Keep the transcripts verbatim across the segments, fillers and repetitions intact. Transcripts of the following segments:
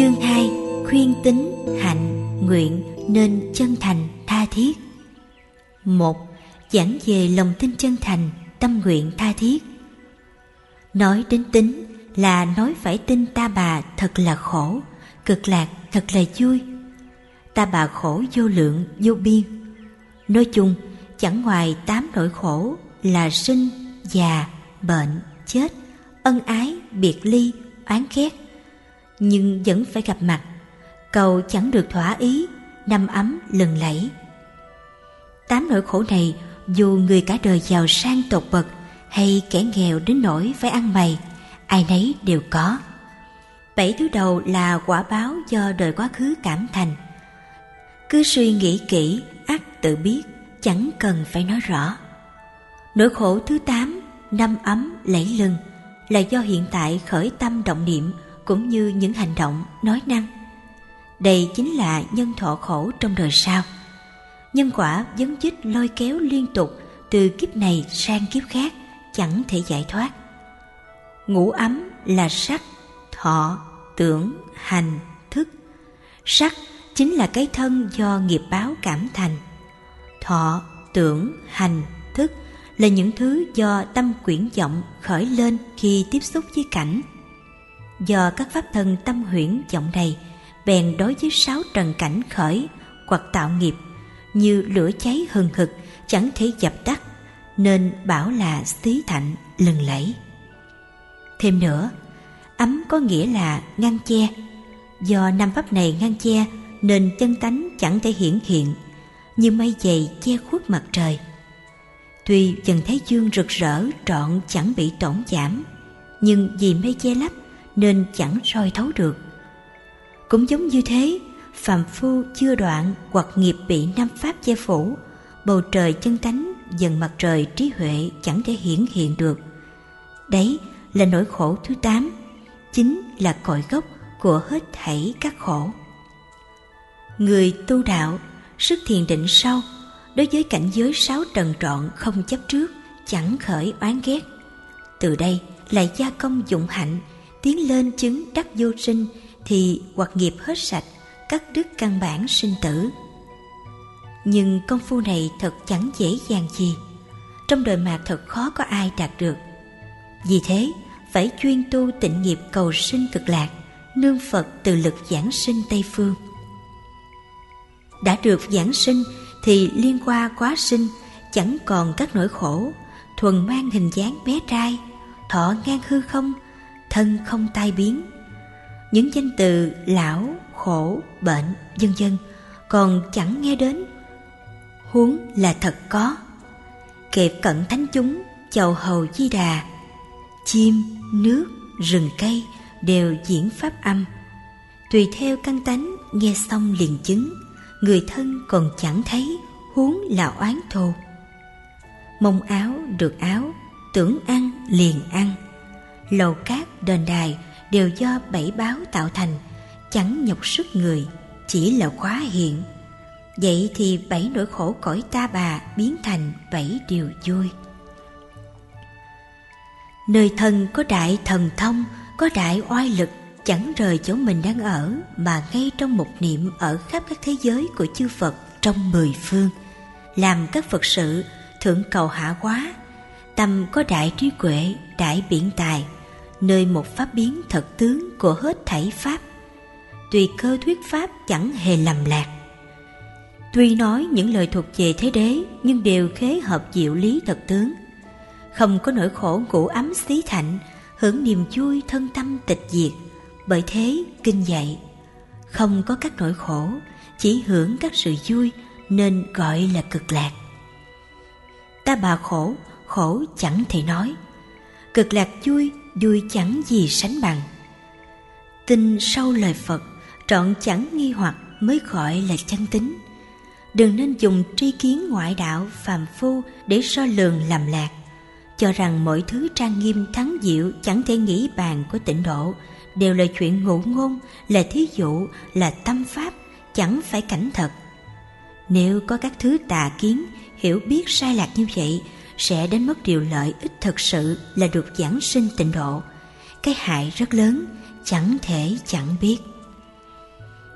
Chương hai. Khuyên tín, hạnh, nguyện nên chân thành, tha thiết. Một. Giảng về lòng tin chân thành, tâm nguyện tha thiết. Nói đến tín là nói phải tin ta bà thật là khổ, cực lạc thật là vui. Ta bà khổ vô lượng, vô biên. Nói chung, chẳng ngoài tám nỗi khổ là sinh, già, bệnh, chết, ân ái, biệt ly, oán ghét. Nhưng vẫn phải gặp mặt, cầu chẳng được thỏa ý, năm ấm lừng lẫy. Tám nỗi khổ này, dù người cả đời giàu sang tột bậc hay kẻ nghèo đến nỗi phải ăn mày, ai nấy đều có. Bảy thứ đầu là quả báo do đời quá khứ cảm thành. Cứ suy nghĩ kỹ, ắt tự biết, chẳng cần phải nói rõ. Nỗi khổ thứ tám, năm ấm lẫy lừng, là do hiện tại khởi tâm động niệm cũng như những hành động, nói năng. Đây chính là nhân thọ khổ trong đời sau. Nhân quả vấn chích lôi kéo liên tục từ kiếp này sang kiếp khác, chẳng thể giải thoát. Ngũ ấm là sắc, thọ, tưởng, hành, thức. Sắc chính là cái thân do nghiệp báo cảm thành. Thọ, tưởng, hành, thức là những thứ do tâm quyển vọng khởi lên khi tiếp xúc với cảnh. Do các pháp thân tâm huyễn vọng này bèn đối với sáu trần cảnh khởi hoặc tạo nghiệp, như lửa cháy hừng hực chẳng thể dập tắt, nên bảo là xí thạnh lừng lẫy. Thêm nữa, ấm có nghĩa là ngăn che. Do năm pháp này ngăn che nên chân tánh chẳng thể hiển hiện, như mây dày che khuất mặt trời. Tuy trần thái dương rực rỡ trọn chẳng bị tổn giảm, nhưng vì mây che lấp nên chẳng soi thấu được. Cũng giống như thế, phàm phu chưa đoạn hoặc nghiệp bị năm pháp che phủ, bầu trời chân tánh dần mặt trời trí huệ chẳng thể hiển hiện được. Đấy là nỗi khổ thứ tám, chính là cội gốc của hết thảy các khổ. Người tu đạo, sức thiền định sâu, đối với cảnh giới sáu trần trọn không chấp trước, chẳng khởi oán ghét. Từ đây lại gia công dụng hạnh, tiến lên chứng đắc vô sinh, thì hoặc nghiệp hết sạch, cắt đứt căn bản sinh tử. Nhưng công phu này thật chẳng dễ dàng gì, trong đời mạt thật khó có ai đạt được. Vì thế phải chuyên tu tịnh nghiệp cầu sinh cực lạc, nương Phật từ lực giảng sinh Tây Phương. Đã được giảng sinh thì liên qua quá sinh, chẳng còn các nỗi khổ, thuần mang hình dáng bé trai, thọ ngang hư không, thân không tai biến. Những danh từ lão, khổ, bệnh, vân vân còn chẳng nghe đến, huống là thật có. Kẹp cận thánh chúng, chầu hầu Di Đà, chim, nước, rừng cây đều diễn pháp âm. Tùy theo căn tánh, nghe xong liền chứng, người thân còn chẳng thấy, huống là oán thù. Mong áo được áo, tưởng ăn liền ăn. Lầu cát đền đài đều do bảy báo tạo thành, chẳng nhọc sức người, chỉ là quá hiện. Vậy thì bảy nỗi khổ cõi ta bà biến thành bảy điều vui. Nơi thân có đại thần thông, có đại oai lực, chẳng rời chỗ mình đang ở, mà ngay trong một niệm ở khắp các thế giới của chư Phật trong mười phương, làm các Phật sự thượng cầu hạ hóa. Tâm có đại trí huệ, đại biện tài, nơi một pháp biến thật tướng của hết thảy pháp. Tùy cơ thuyết pháp chẳng hề lầm lạc. Tuy nói những lời thuộc về thế đế, nhưng đều khế hợp diệu lý thật tướng. Không có nỗi khổ ngũ ấm xí thạnh, hưởng niềm vui thân tâm tịch diệt. Bởi thế kinh dạy, không có các nỗi khổ, chỉ hưởng các sự vui, nên gọi là cực lạc. Ta bà khổ, khổ chẳng thể nói. Cực lạc vui, vui chẳng gì sánh bằng. Tin sâu lời Phật, trọn chẳng nghi hoặc mới gọi là chân tín. Đừng nên dùng tri kiến ngoại đạo phàm phu để so lường lầm lạc, cho rằng mọi thứ trang nghiêm thắng diệu chẳng thể nghĩ bàn của tịnh độ, đều là chuyện ngụ ngôn, là thí dụ, là tâm pháp, chẳng phải cảnh thật. Nếu có các thứ tà kiến, hiểu biết sai lạc như vậy, sẽ đánh mất điều lợi ích thực sự là được giảng sinh tịnh độ. Cái hại rất lớn, chẳng thể chẳng biết.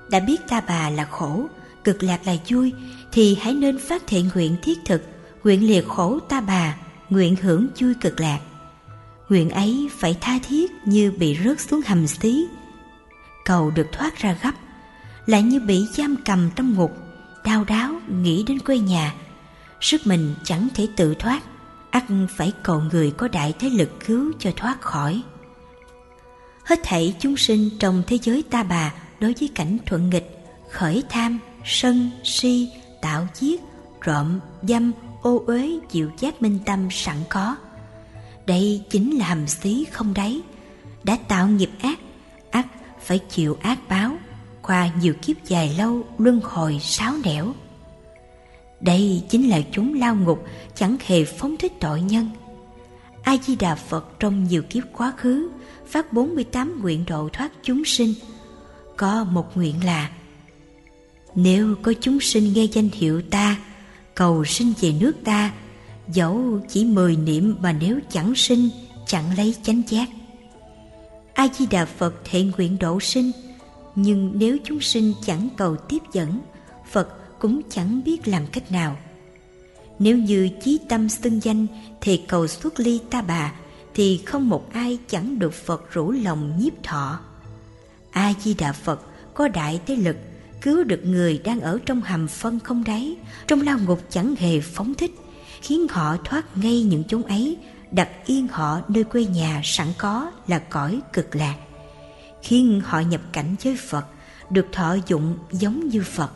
Đã biết ta bà là khổ, cực lạc là vui, thì hãy nên phát thệ nguyện thiết thực, nguyện lìa khổ ta bà, nguyện hưởng vui cực lạc. Nguyện ấy phải tha thiết như bị rớt xuống hầm xí, cầu được thoát ra gấp, lại như bị giam cầm trong ngục, đau đáu nghĩ đến quê nhà, sức mình chẳng thể tự thoát, ắt phải cầu người có đại thế lực cứu cho thoát khỏi. Hết thảy chúng sinh trong thế giới ta bà đối với cảnh thuận nghịch, khởi tham, sân, si, tạo giết, trộm, dâm, ô uế, dịu giác minh tâm sẵn có. Đây chính là hầm xí không đáy, đã tạo nghiệp ác, ắt phải chịu ác báo, qua nhiều kiếp dài lâu luân hồi sáo nẻo. Đây chính là chúng lao ngục chẳng hề phóng thích tội nhân. A Di Đà Phật trong nhiều kiếp quá khứ phát bốn mươi tám nguyện độ thoát chúng sinh. Có một nguyện là: nếu có chúng sinh nghe danh hiệu ta, cầu sinh về nước ta, dẫu chỉ mười niệm mà nếu chẳng sinh, chẳng lấy chánh giác. A Di Đà Phật thệ nguyện độ sinh, nhưng nếu chúng sinh chẳng cầu tiếp dẫn, Phật cũng chẳng biết làm cách nào. Nếu như chí tâm xưng danh thì cầu xuất ly ta bà, thì không một ai chẳng được Phật rủ lòng nhiếp thọ. A Di Đà Phật có đại thế lực, cứu được người đang ở trong hầm phân không đáy, trong lao ngục chẳng hề phóng thích, khiến họ thoát ngay những chốn ấy, đặt yên họ nơi quê nhà sẵn có là cõi cực lạc, khiến họ nhập cảnh với Phật, được thọ dụng giống như Phật.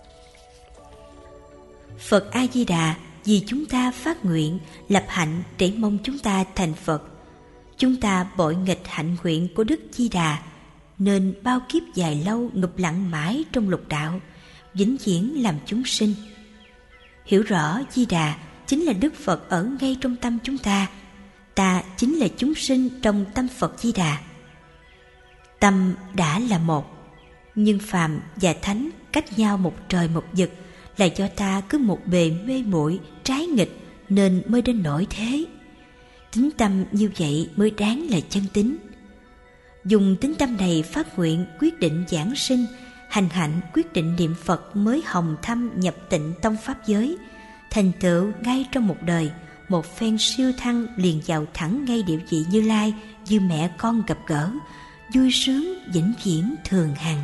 Phật A Di Đà vì chúng ta phát nguyện lập hạnh để mong chúng ta thành Phật. Chúng ta bội nghịch hạnh nguyện của Đức Di Đà, nên bao kiếp dài lâu ngụp lặng mãi trong lục đạo, vĩnh viễn làm chúng sinh. Hiểu rõ Di Đà chính là Đức Phật ở ngay trong tâm chúng ta, ta chính là chúng sinh trong tâm Phật Di Đà. Tâm đã là một, nhưng phàm và thánh cách nhau một trời một vực, là do ta cứ một bề mê muội trái nghịch nên mới đến nỗi thế. Tính tâm như vậy mới đáng là chân tín. Dùng tính tâm này phát nguyện quyết định giảng sinh, hành hạnh quyết định niệm Phật mới hồng thâm nhập tịnh tông pháp giới, thành tựu ngay trong một đời, một phen siêu thăng liền vào thẳng ngay địa vị Như Lai, như mẹ con gặp gỡ, vui sướng vĩnh viễn thường hằng.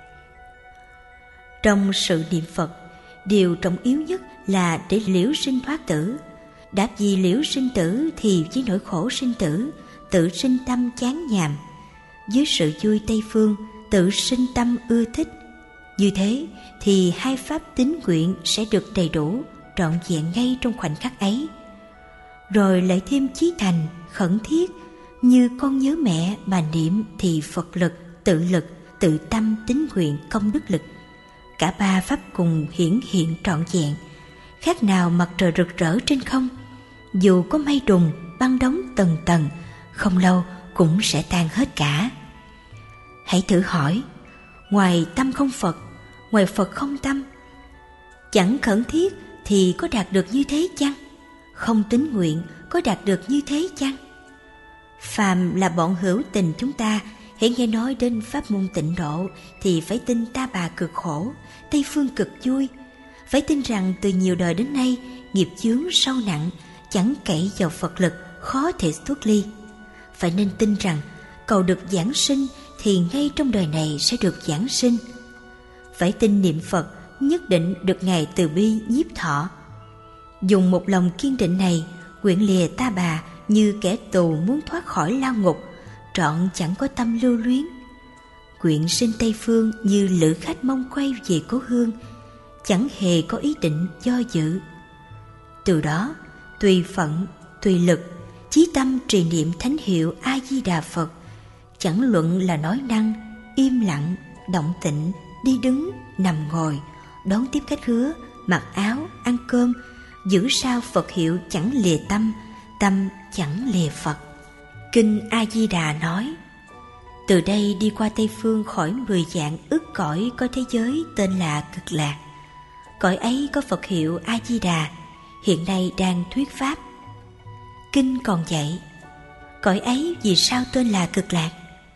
Trong sự niệm Phật, điều trọng yếu nhất là để liễu sinh thoát tử. Đã vì liễu sinh tử thì với nỗi khổ sinh tử, tự sinh tâm chán nhàm, với sự vui Tây phương, tự sinh tâm ưa thích. Như thế thì hai pháp tín nguyện sẽ được đầy đủ, trọn vẹn ngay trong khoảnh khắc ấy. Rồi lại thêm chí thành, khẩn thiết, như con nhớ mẹ mà niệm thì Phật lực, tự lực, tự tâm, tín nguyện, công đức lực. Cả ba pháp cùng hiển hiện trọn vẹn, khác nào mặt trời rực rỡ trên không. Dù có mây đùng, băng đóng tầng tầng, không lâu cũng sẽ tan hết cả. Hãy thử hỏi, ngoài tâm không Phật, ngoài Phật không tâm, chẳng khẩn thiết thì có đạt được như thế chăng? Không tín nguyện có đạt được như thế chăng? Phàm là bọn hữu tình chúng ta, hãy nghe nói đến pháp môn tịnh độ thì phải tin ta bà cực khổ, Tây phương cực vui. Phải tin rằng từ nhiều đời đến nay nghiệp chướng sâu nặng, chẳng cậy vào Phật lực, khó thể xuất ly. Phải nên tin rằng cầu được giảng sinh thì ngay trong đời này sẽ được giảng sinh. Phải tin niệm Phật nhất định được Ngài từ bi nhiếp thọ. Dùng một lòng kiên định này, nguyện lìa ta bà như kẻ tù muốn thoát khỏi lao ngục, trọn chẳng có tâm lưu luyến. Nguyện sinh Tây phương như lữ khách mong quay về cố hương, chẳng hề có ý định do dự. Từ đó tùy phận, tùy lực, chí tâm trì niệm thánh hiệu A Di Đà Phật, chẳng luận là nói năng, im lặng, động tịnh, đi đứng, nằm ngồi, đón tiếp khách khứa, mặc áo, ăn cơm, giữ sao Phật hiệu chẳng lìa tâm, tâm chẳng lìa Phật. Kinh A Di Đà nói: từ đây đi qua Tây phương khỏi mười vạn ức cõi có thế giới tên là Cực Lạc. Cõi ấy có Phật hiệu A Di Đà, hiện nay đang thuyết pháp. Kinh còn dạy: cõi ấy vì sao tên là Cực Lạc?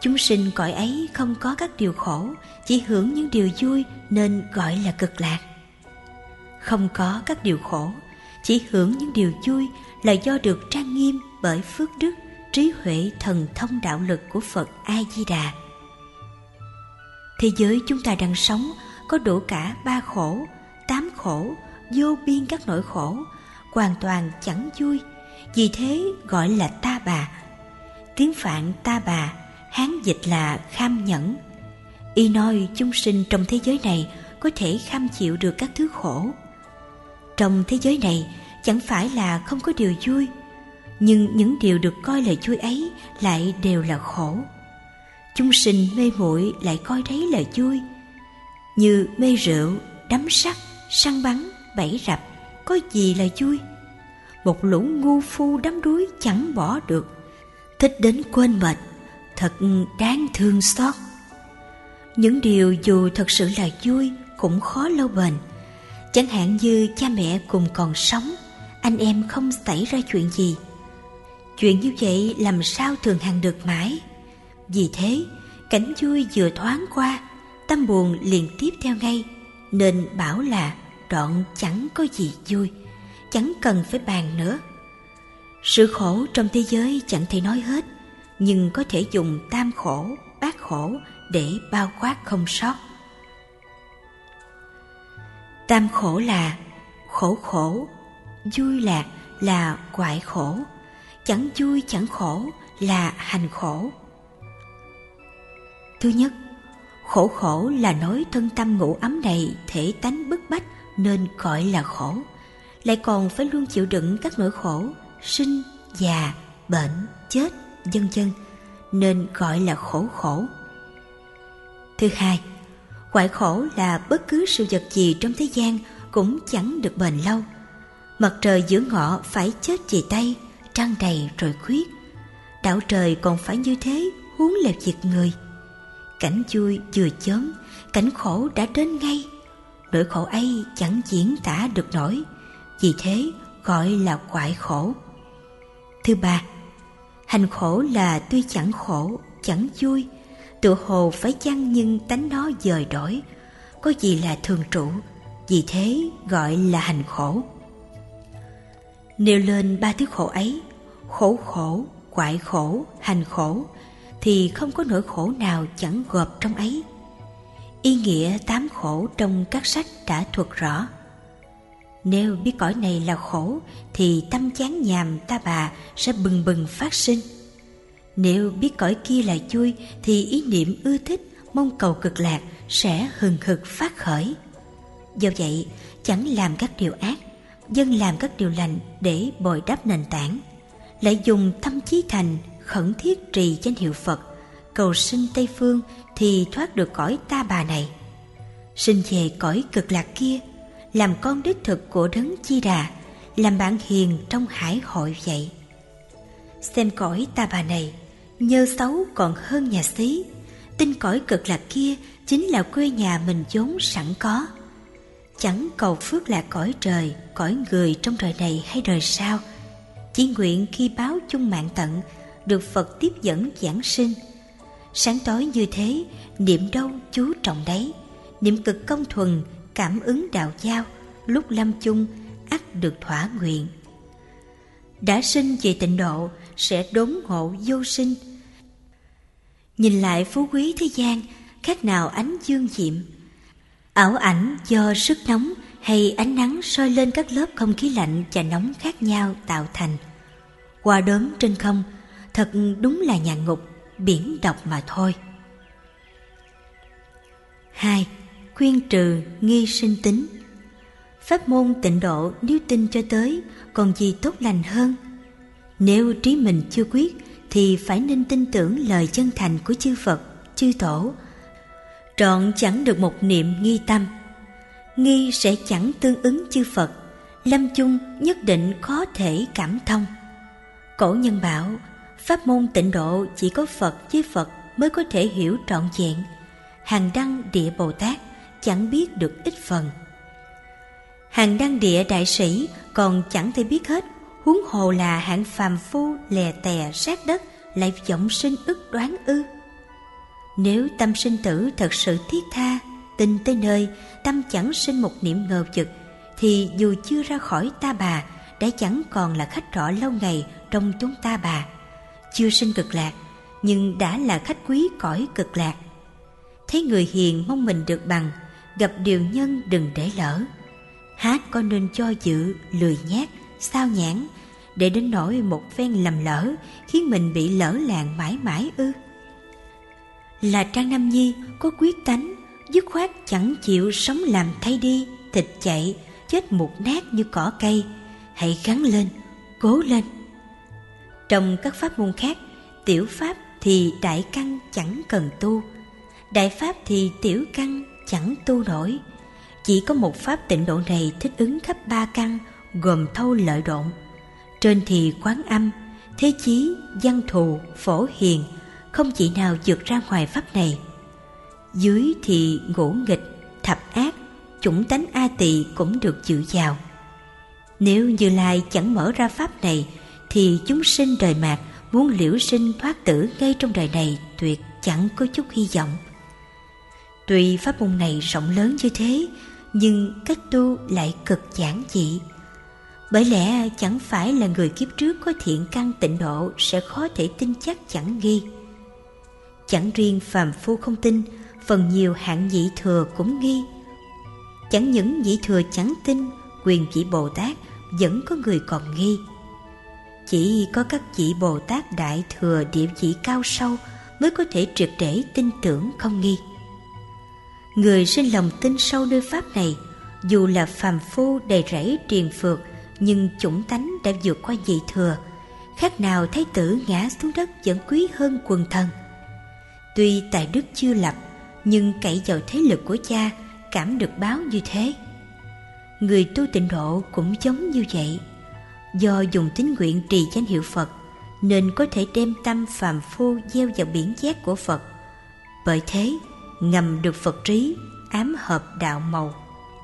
Chúng sinh cõi ấy không có các điều khổ, chỉ hưởng những điều vui nên gọi là cực lạc. Không có các điều khổ, chỉ hưởng những điều vui là do được trang nghiêm bởi phước đức, trí huệ thần thông đạo lực của Phật A-di-đà. Thế giới chúng ta đang sống có đủ cả ba khổ, tám khổ, vô biên các nỗi khổ, hoàn toàn chẳng vui, vì thế gọi là ta bà. Tiếng Phạn ta bà, Hán dịch là kham nhẫn. Y nói chúng sinh trong thế giới này có thể kham chịu được các thứ khổ. Trong thế giới này chẳng phải là không có điều vui, nhưng những điều được coi là vui ấy lại đều là khổ. Chúng sinh mê muội lại coi đấy là vui, như mê rượu, đắm sắc, săn bắn, bẫy rập, có gì là vui. Một lũ ngu phu đắm đuối chẳng bỏ được, thích đến quên mệt, thật đáng thương xót. Những điều dù thật sự là vui cũng khó lâu bền. Chẳng hạn như cha mẹ cùng còn sống, anh em không xảy ra chuyện gì. Chuyện như vậy làm sao thường hằng được mãi. Vì thế, cảnh vui vừa thoáng qua, tâm buồn liền tiếp theo ngay, nên bảo là đoạn chẳng có gì vui, chẳng cần phải bàn nữa. Sự khổ trong thế giới chẳng thể nói hết, nhưng có thể dùng tam khổ, bát khổ để bao quát không sót. Tam khổ là khổ khổ, vui lạc là hoại khổ, chẳng vui chẳng khổ là hành khổ. Thứ nhất, khổ khổ là nói thân tâm ngũ ấm này thể tánh bức bách nên gọi là khổ, lại còn phải luôn chịu đựng các nỗi khổ sinh, già, bệnh, chết, vân vân nên gọi là khổ khổ. Thứ hai, hoại khổ là bất cứ sự vật gì trong thế gian cũng chẳng được bền lâu. Mặt trời giữa ngọ phải chết về Tây, trăng đầy rồi khuyết. Đảo trời còn phải như thế, huống là việc người. Cảnh vui vừa chớm, cảnh khổ đã đến ngay. Nỗi khổ ấy chẳng diễn tả được nổi, vì thế gọi là hoại khổ. Thứ ba, hành khổ là tuy chẳng khổ, chẳng vui, tựa hồ phải chăng nhưng tánh nó dời đổi, có gì là thường trụ, vì thế gọi là hành khổ. Nêu lên ba thứ khổ ấy, khổ khổ, hoại khổ, hành khổ, thì không có nỗi khổ nào chẳng gộp trong ấy. Ý nghĩa tám khổ trong các sách đã thuật rõ. Nếu biết cõi này là khổ thì tâm chán nhàm ta bà sẽ bừng bừng phát sinh. Nếu biết cõi kia là vui thì ý niệm ưa thích, mong cầu cực lạc sẽ hừng hực phát khởi. Do vậy, chẳng làm các điều ác, dân làm các điều lành để bồi đắp nền tảng, lại dùng tâm chí thành khẩn thiết trì danh hiệu Phật, cầu sinh Tây Phương thì thoát được cõi ta bà này, sinh về cõi cực lạc kia, làm con đích thực của Đấng Chi Đà, làm bạn hiền trong hải hội vậy. Xem cõi ta bà này, nhơ xấu còn hơn nhà xí, tin cõi cực lạc kia chính là quê nhà mình vốn sẵn có. Chẳng cầu phước lạc cõi trời, cõi người trong đời này hay đời sau, chỉ nguyện khi báo chung mạng tận, được Phật tiếp dẫn giảng sinh. Sáng tối như thế, niệm đâu chú trọng đấy, niệm cực công thuần, cảm ứng đạo giao, lúc lâm chung ắt được thỏa nguyện. Đã sinh về tịnh độ sẽ đốn ngộ vô sinh. Nhìn lại phú quý thế gian, khác nào ánh dương diệm, ảo ảnh do sức nóng hay ánh nắng soi lên các lớp không khí lạnh và nóng khác nhau tạo thành. Qua đốm trên không, thật đúng là nhà ngục, biển độc mà thôi. Hai, khuyên trừ nghi sinh tính. Pháp môn tịnh độ nếu tin cho tới, còn gì tốt lành hơn. Nếu trí mình chưa quyết thì phải nên tin tưởng lời chân thành của chư Phật, chư Tổ. Trọn chẳng được một niệm nghi tâm, nghi sẽ chẳng tương ứng chư Phật, lâm chung nhất định khó thể cảm thông. Cổ nhân bảo, pháp môn tịnh độ chỉ có Phật với Phật mới có thể hiểu trọn vẹn. Hàng đăng địa Bồ Tát chẳng biết được ít phần. Hàng đăng địa đại sĩ còn chẳng thể biết hết, huống hồ là hạng phàm phu lè tè sát đất lại vọng sinh ức đoán ư. Nếu tâm sinh tử thật sự thiết tha, tin tới nơi, tâm chẳng sinh một niệm ngờ vực, thì dù chưa ra khỏi ta bà, đã chẳng còn là khách trọ lâu ngày trong chúng ta bà. Chưa sinh cực lạc, nhưng đã là khách quý cõi cực lạc. Thấy người hiền mong mình được bằng, gặp điều nhân đừng để lỡ. Hát có nên cho dự, lười nhác, sao nhãn, để đến nỗi một phen lầm lỡ khiến mình bị lỡ làng mãi mãi ư? Là Trang Nam Nhi có quyết tánh, dứt khoát chẳng chịu sống làm thay đi, thịt chạy, chết mục nát như cỏ cây. Hãy gắng lên, cố lên. Trong các pháp môn khác, tiểu pháp thì đại căn chẳng cần tu, đại pháp thì tiểu căn chẳng tu nổi. Chỉ có một pháp tịnh độ này thích ứng khắp ba căn, gồm thâu lợi độn. Trên thì quán âm, thế chí, văn thù, phổ hiền, không chỉ nào vượt ra ngoài pháp này. Dưới thì ngũ nghịch, thập ác, chủng tánh a tỳ cũng được dự vào. Nếu Như Lai chẳng mở ra pháp này, thì chúng sinh đời mạt muốn liễu sinh thoát tử ngay trong đời này tuyệt chẳng có chút hy vọng. Tuy pháp môn này rộng lớn như thế, nhưng cách tu lại cực giản dị. Bởi lẽ chẳng phải là người kiếp trước có thiện căn tịnh độ sẽ khó thể tin chắc chẳng nghi. Chẳng riêng phàm phu không tin, phần nhiều hạng vị thừa cũng nghi. Chẳng những vị thừa chẳng tin, quyền vị Bồ Tát vẫn có người còn nghi. Chỉ có các vị Bồ Tát đại thừa địa vị cao sâu mới có thể triệt để tin tưởng không nghi. Người sinh lòng tin sâu nơi pháp này, dù là phàm phu đầy rẫy triền phược, nhưng chủng tánh đã vượt qua vị thừa, khác nào thái tử ngã xuống đất vẫn quý hơn quần thần. Tuy tài đức chưa lập, nhưng cậy vào thế lực của cha, cảm được báo như thế. Người tu tịnh độ cũng giống như vậy. Do dùng tín nguyện trì danh hiệu Phật, nên có thể đem tâm phàm phu gieo vào biển giác của Phật. Bởi thế, ngầm được Phật trí, ám hợp đạo màu.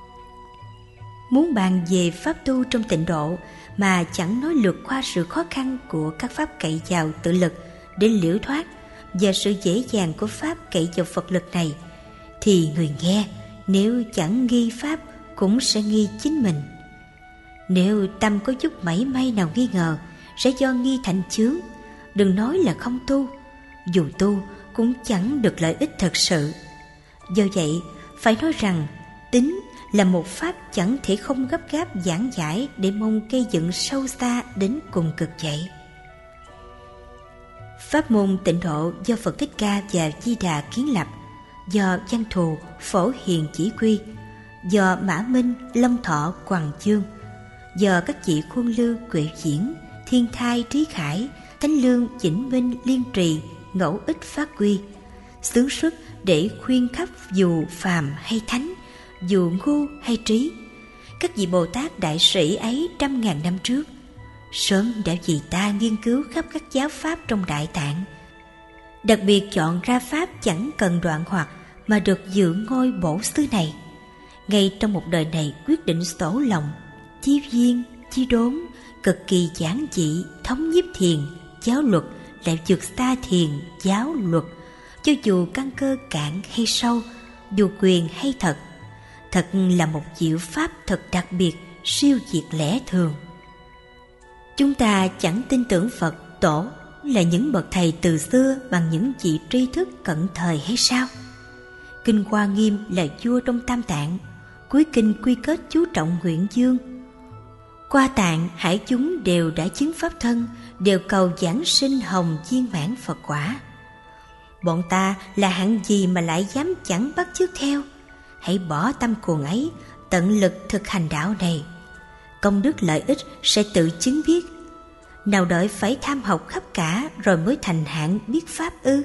Muốn bàn về pháp tu trong tịnh độ mà chẳng nói lược qua sự khó khăn của các pháp cậy vào tự lực để liễu thoát và sự dễ dàng của pháp cậy vào Phật lực này, thì người nghe nếu chẳng nghi pháp cũng sẽ nghi chính mình. Nếu tâm có chút mảy may nào nghi ngờ, sẽ do nghi thành chướng, đừng nói là không tu. Dù tu cũng chẳng được lợi ích thật sự. Do vậy, phải nói rằng tín là một pháp chẳng thể không gấp gáp giảng giải để mong gây dựng sâu xa đến cùng cực vậy. Pháp môn tịnh độ do Phật Thích Ca và Di Đà kiến lập, do Văn Thù, Phổ Hiền chỉ quy, do Mã Minh, Long Thọ, Quằng Chương, do các vị Khuôn Lư, Quệ Diễn, Thiên Thai, Trí Khải, Thánh Lương, Vĩnh Minh, Liên Trì, Ngẫu Ích phát quy, xướng xuất để khuyên khắp dù phàm hay thánh, dù ngu hay trí. Các vị Bồ Tát đại sĩ ấy trăm ngàn năm trước sớm đã vì ta nghiên cứu khắp các giáo pháp trong Đại Tạng, đặc biệt chọn ra pháp chẳng cần đoạn hoặc mà được dự ngôi bổ xứ này. Ngay trong một đời này quyết định sổ lòng, chi viên, chi đốn, cực kỳ giản dị, thống nhiếp thiền, giáo luật lại vượt xa thiền, giáo luật. Cho dù căn cơ cạn hay sâu, dù quyền hay thật, thật là một diệu pháp thật đặc biệt, siêu diệt lẽ thường. Chúng ta chẳng tin tưởng Phật Tổ là những bậc thầy từ xưa bằng những vị tri thức cận thời hay sao? Kinh Hoa Nghiêm là vua trong Tam Tạng, cuối kinh quy kết chú trọng nguyện dương. Qua Tạng hải chúng đều đã chứng pháp thân, đều cầu giảng sinh hồng viên mãn Phật quả. Bọn ta là hạng gì mà lại dám chẳng bắt chước theo? Hãy bỏ tâm cuồng ấy, tận lực thực hành đạo này. Công đức lợi ích sẽ tự chứng biết. Nào đợi phải tham học khắp cả rồi mới thành hạng biết pháp ư?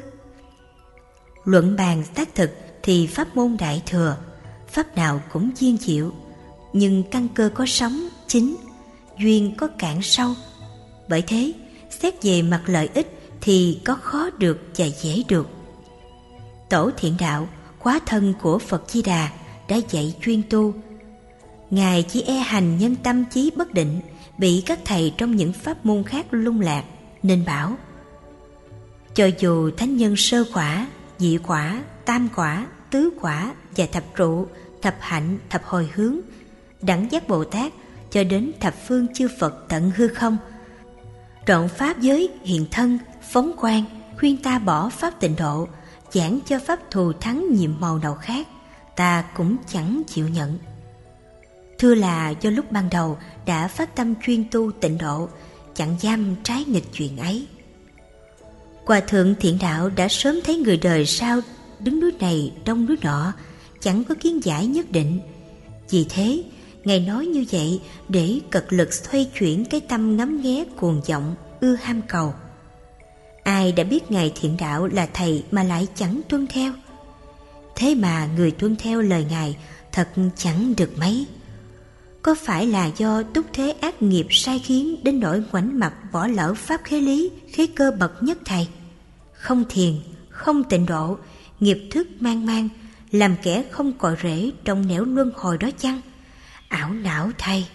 Luận bàn xác thực thì pháp môn đại thừa, pháp nào cũng viên diệu, nhưng căn cơ có sóng chính, duyên có cạn sâu. Bởi thế, xét về mặt lợi ích thì có khó được và dễ được. Tổ Thiện Đạo, quá thân của Phật Di Đà, đã dạy chuyên tu. Ngài chỉ e hành nhân tâm trí bất định, bị các thầy trong những pháp môn khác lung lạc, nên bảo: cho dù thánh nhân sơ quả, nhị quả, tam quả, tứ quả và thập trụ, thập hạnh, thập hồi hướng, đẳng giác Bồ Tát cho đến thập phương chư Phật tận hư không. Trọn pháp giới hiện thân, phóng quang, khuyên ta bỏ pháp tịnh độ, giảng cho pháp thù thắng nhiệm màu nào khác, ta cũng chẳng chịu nhận. Thưa là do lúc ban đầu đã phát tâm chuyên tu tịnh độ, chẳng dám trái nghịch chuyện ấy. Hòa thượng Thiện Đạo đã sớm thấy người đời sau đứng núi này đông núi nọ, chẳng có kiến giải nhất định. Vì thế, Ngài nói như vậy để cật lực xoay chuyển cái tâm ngắm nghé cuồng vọng, ưa ham cầu. Ai đã biết Ngài Thiện Đạo là thầy mà lại chẳng tuân theo? Thế mà người tuân theo lời Ngài thật chẳng được mấy. Có phải là do túc thế ác nghiệp sai khiến đến nỗi ngoảnh mặt bỏ lỡ pháp khế lý, khế cơ bậc nhất thầy? Không thiền, không tịnh độ, nghiệp thức mang mang, làm kẻ không cội rễ trong nẻo luân hồi đó chăng? Ảo não thay!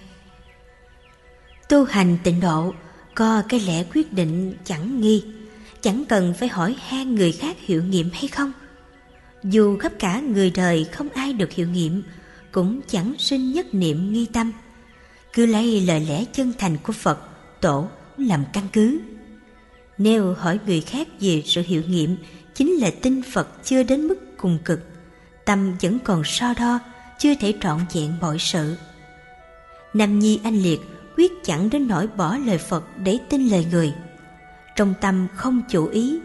Tu hành tịnh độ có cái lẽ quyết định chẳng nghi, chẳng cần phải hỏi han người khác hiệu nghiệm hay không. Dù khắp cả người đời không ai được hiệu nghiệm, cũng chẳng sinh nhất niệm nghi tâm. Cứ lấy lời lẽ chân thành của Phật, Tổ làm căn cứ. Nếu hỏi người khác về sự hiệu nghiệm, chính là tin Phật chưa đến mức cùng cực, tâm vẫn còn so đo, chưa thể trọn vẹn mọi sự. Nam Nhi anh Liệt quyết chẳng đến nỗi bỏ lời Phật để tin lời người. Trong tâm không chủ ý,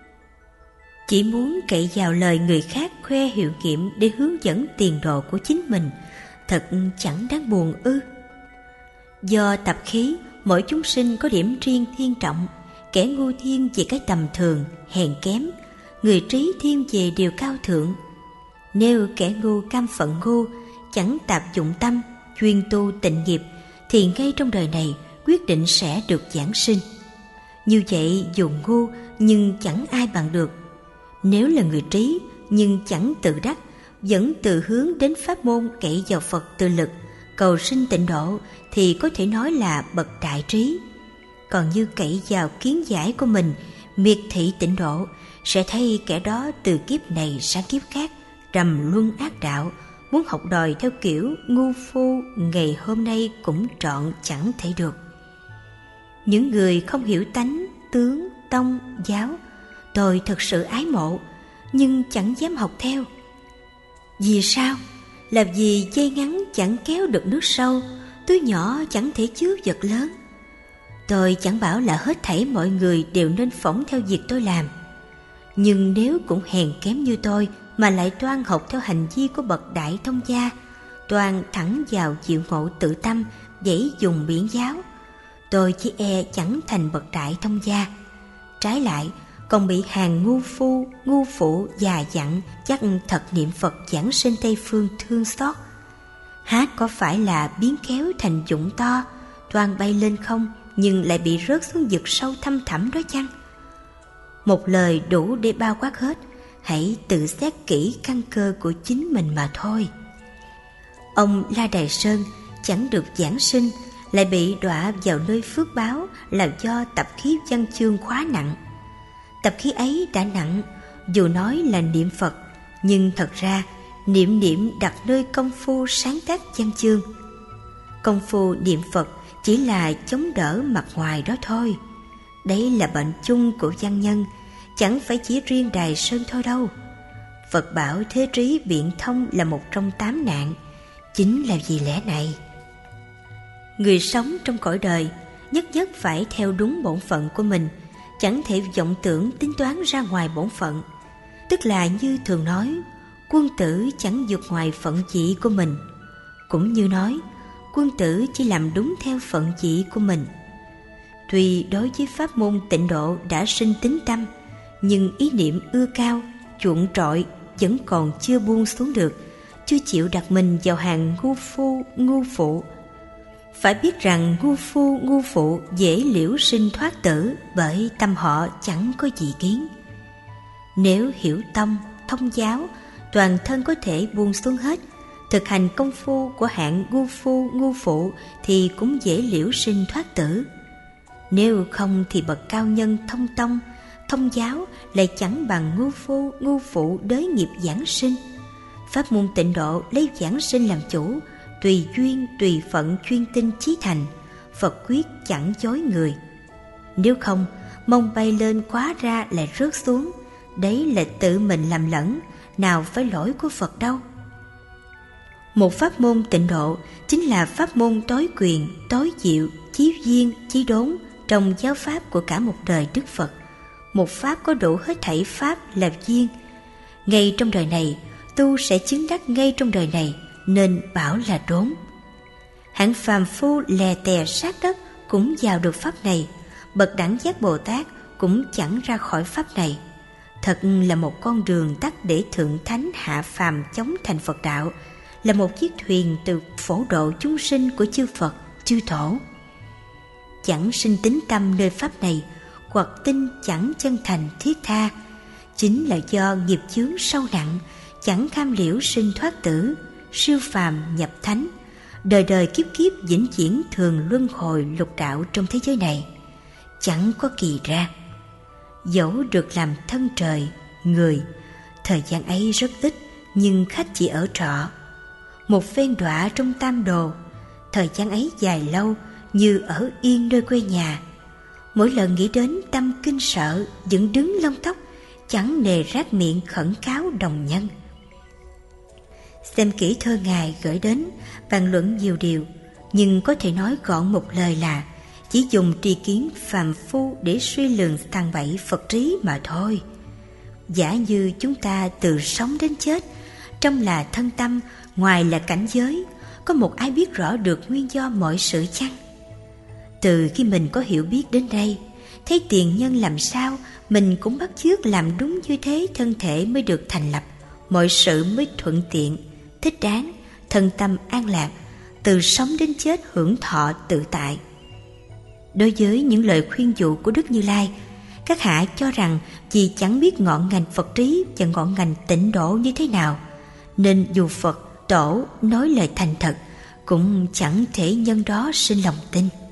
chỉ muốn cậy vào lời người khác khoe hiệu nghiệm để hướng dẫn tiền đồ của chính mình, thật chẳng đáng buồn ư. Do tập khí, mỗi chúng sinh có điểm riêng thiên trọng, kẻ ngu thiên về cái tầm thường, hèn kém, người trí thiên về điều cao thượng. Nếu kẻ ngu cam phận ngu, chẳng tạp dụng tâm, chuyên tu tịnh nghiệp, thì ngay trong đời này quyết định sẽ được giảng sinh. Như vậy dù ngu nhưng chẳng ai bằng được. Nếu là người trí nhưng chẳng tự đắc, vẫn tự hướng đến pháp môn cậy vào Phật tự lực, cầu sinh tịnh độ, thì có thể nói là bậc đại trí. Còn như cậy vào kiến giải của mình, miệt thị tịnh độ, sẽ thấy kẻ đó từ kiếp này sang kiếp khác trầm luân ác đạo, muốn học đòi theo kiểu ngu phu ngày hôm nay cũng trọn chẳng thể được. Những người không hiểu tánh, tướng, tông, giáo, tôi thật sự ái mộ, nhưng chẳng dám học theo. Vì sao? Là vì dây ngắn chẳng kéo được nước sâu, túi nhỏ chẳng thể chứa vật lớn. Tôi chẳng bảo là hết thảy mọi người đều nên phỏng theo việc tôi làm, nhưng nếu cũng hèn kém như tôi mà lại toan học theo hành vi của bậc đại thông gia, toan thẳng vào diệu ngộ tự tâm, dãy dùng biển giáo, tôi chỉ e chẳng thành bậc đại thông gia. Trái lại còn bị hàng ngu phu, ngu phụ già dặn chắc thật niệm Phật giảng sinh Tây Phương thương xót. Há có phải là biến kéo thành dũng to, toan bay lên không nhưng lại bị rớt xuống vực sâu thăm thẳm đó chăng? Một lời đủ để bao quát hết, hãy tự xét kỹ căn cơ của chính mình mà thôi. Ông La Đài Sơn chẳng được giảng sinh, lại bị đọa vào nơi phước báo là do tập khí văn chương quá nặng. Tập khí ấy đã nặng, dù nói là niệm Phật, nhưng thật ra niệm niệm đặt nơi công phu sáng tác văn chương. Công phu niệm Phật chỉ là chống đỡ mặt ngoài đó thôi. Đấy là bệnh chung của văn nhân, chẳng phải chỉ riêng Đài Sơn thôi đâu. Phật bảo thế trí biện thông là một trong tám nạn, chính là vì lẽ này. Người sống trong cõi đời nhất nhất phải theo đúng bổn phận của mình, chẳng thể vọng tưởng tính toán ra ngoài bổn phận. Tức là như thường nói, quân tử chẳng vượt ngoài phận vị của mình. Cũng như nói, quân tử chỉ làm đúng theo phận vị của mình. Tuy đối với pháp môn tịnh độ đã sinh tín tâm, nhưng ý niệm ưa cao, chuộng trội vẫn còn chưa buông xuống được, chưa chịu đặt mình vào hàng ngu phu, ngu phụ. Phải biết rằng ngu phu, ngu phụ dễ liễu sinh thoát tử, bởi tâm họ chẳng có dị kiến. Nếu hiểu tông, thông giáo, toàn thân có thể buông xuống hết, thực hành công phu của hạng ngu phu, ngu phụ thì cũng dễ liễu sinh thoát tử. Nếu không thì bậc cao nhân thông tông, thông giáo lại chẳng bằng ngu phu ngu phụ đới nghiệp giảng sinh. Pháp môn Tịnh Độ lấy giảng sinh làm chủ, tùy duyên tùy phận chuyên tinh chí thành, Phật quyết chẳng chối người. Nếu không, mong bay lên quá ra lại rớt xuống, đấy là tự mình làm lẫn, nào phải lỗi của Phật đâu. Một pháp môn Tịnh Độ chính là pháp môn tối quyền, tối diệu, chí duyên, chí đốn trong giáo pháp của cả một đời Đức Phật. Một pháp có đủ hết thảy pháp là duyên. Ngay trong đời này, tu sẽ chứng đắc ngay trong đời này, nên bảo là đốn. Hạng phàm phu lè tè sát đất cũng vào được pháp này, bậc đẳng giác Bồ Tát cũng chẳng ra khỏi pháp này. Thật là một con đường tắt để thượng thánh hạ phàm chống thành Phật đạo, là một chiếc thuyền từ phổ độ chúng sinh của chư Phật, chư Tổ. Chẳng sinh tín tâm nơi pháp này, hoặc tin chẳng chân thành thiết tha, chính là do nghiệp chướng sâu nặng, chẳng cam liễu sinh thoát tử, siêu phàm nhập thánh, đời đời kiếp kiếp vĩnh viễn thường luân hồi lục đạo trong thế giới này, chẳng có kỳ ra. Dẫu được làm thân trời, người, thời gian ấy rất ít, nhưng khách chỉ ở trọ. Một phen đọa trong tam đồ, thời gian ấy dài lâu như ở yên nơi quê nhà. Mỗi lần nghĩ đến tâm kinh sợ, dựng đứng lông tóc, chẳng nề rát miệng khẩn cáo đồng nhân. Xem kỹ thơ Ngài gửi đến, bàn luận nhiều điều, nhưng có thể nói gọn một lời là chỉ dùng tri kiến phàm phu để suy lường tàn bậy Phật trí mà thôi. Giả như chúng ta từ sống đến chết, trong là thân tâm, ngoài là cảnh giới, có một ai biết rõ được nguyên do mọi sự chăng? Từ khi mình có hiểu biết đến đây, thấy tiền nhân làm sao, mình cũng bắt chước làm đúng như thế, thân thể mới được thành lập, mọi sự mới thuận tiện, thích đáng, thân tâm an lạc, từ sống đến chết hưởng thọ tự tại. Đối với những lời khuyên dụ của Đức Như Lai, các hạ cho rằng vì chẳng biết ngọn ngành Phật trí và ngọn ngành Tịnh Độ như thế nào, nên dù Phật Tổ nói lời thành thật, cũng chẳng thể nhân đó sinh lòng tin.